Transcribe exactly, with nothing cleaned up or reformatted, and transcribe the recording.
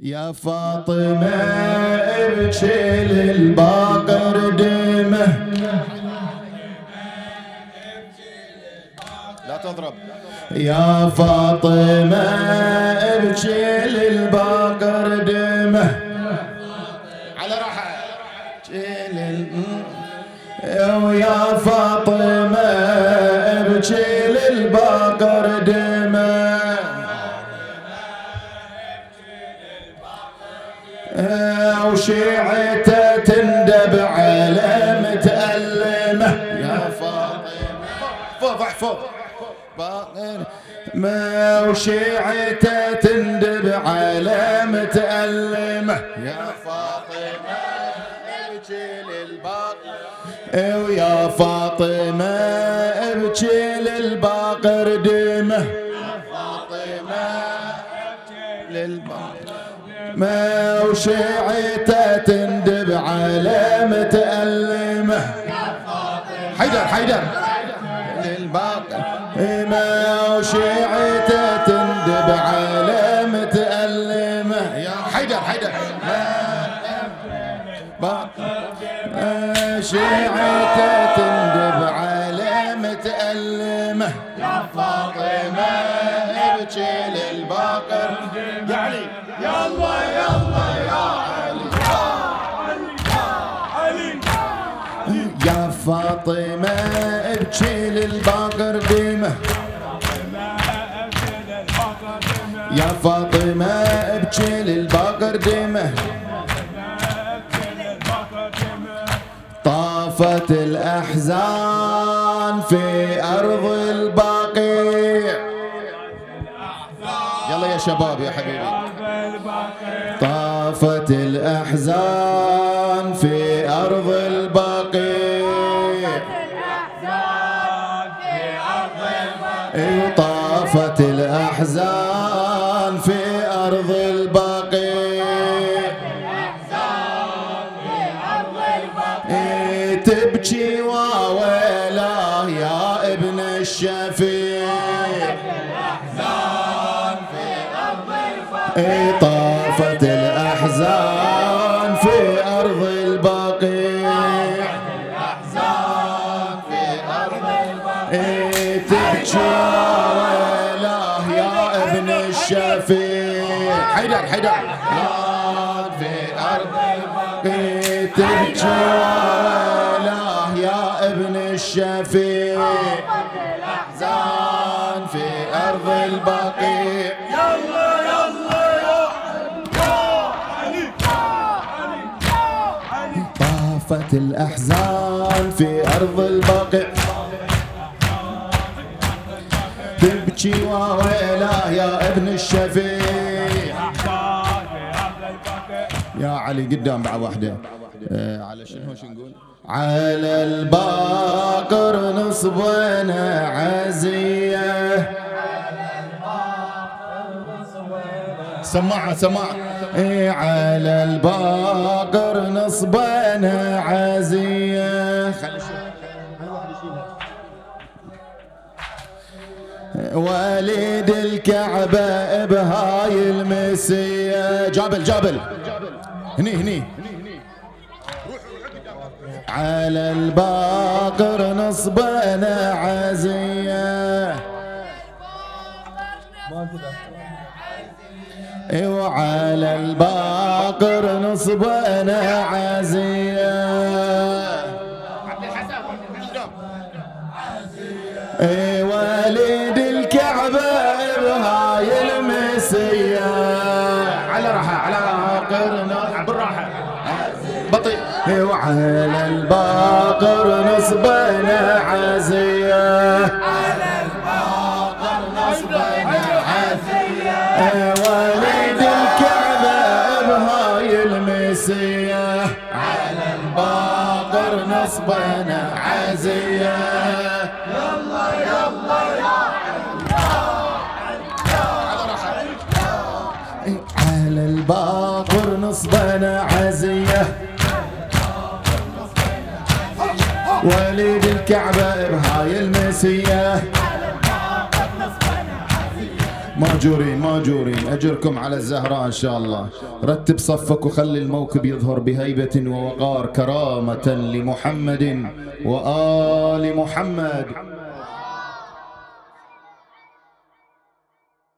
يا فاطمة ابكي للباقر دمه. لا تضرب. يا فاطمة ابكي للباقر دمه على راحة. ويا فاطمة ابكي للباقر دمه وشيعته تندب على متألمه. يا فاطمة فوق فوق ما وشيعته تندب على متألمه. يا فاطمة ابكي للباقر ويا فاطمة ابكي للباقر دمه. يا فاطمة ابكي للباقر ما وشيعته تندب على متألمه. حيدر حيدر للباقر ما وشيعته تندب على متألمه. يا حيدر حيدر ما شيعته تندب على متألمه. يا فاطمة ابكي للباقر يا علي. يلا يلا يا علي يا علي يا فاطمة ابكي للباقر دمه. يا فاطمة ابكي للباقر دمه. طافت الأحزان في أرض البقيع. يلا يا شباب يا حبيبي. طافت الأحزان في أرض البقيع. طافت الأحزان في أرض البقيع. تبكي وويلاه يا ابن الشفيع. طافت الأحزان في أرض البقيع. تبكي ويلاه يا ابن الشفيع. حيدر حيدر في أرض البقيع. تبكي ويلاه يا ابن الشفيع. الأحزان في أرض البقيع. طافت الأحزان في أرض البقيع. تبكي وويلاه يا ابن الشفيع. يا علي قدام بعد واحدة. آه على شنو شو نقول؟ على الباقر نصبنا عزية. سماعة سماعة. إيه على الباقر نصبنا عزية. وليد الكعبة بهاي المسية. جابل جابل هني هني. على الباقر نصبنا عزية. وعلى الباقر نصبنا عزية. وليد الكعبة بهاي المسية. على راحة على الباقر بالراحة بطيء. وعلى الباقر نصبنا عزية. على الباقر نصبنا عزية. وليد الكعبة بهاي المسية. على الباقر نصبنا عزية. يلا يلا يا على الباقر نصبنا عزية. وليد الكعبة بهاي المسية. ماجورين ماجورين، أجركم على الزهراء إن شاء الله. رتب صفك وخلي الموكب يظهر بهيبة ووقار كرامة لمحمد وآل محمد.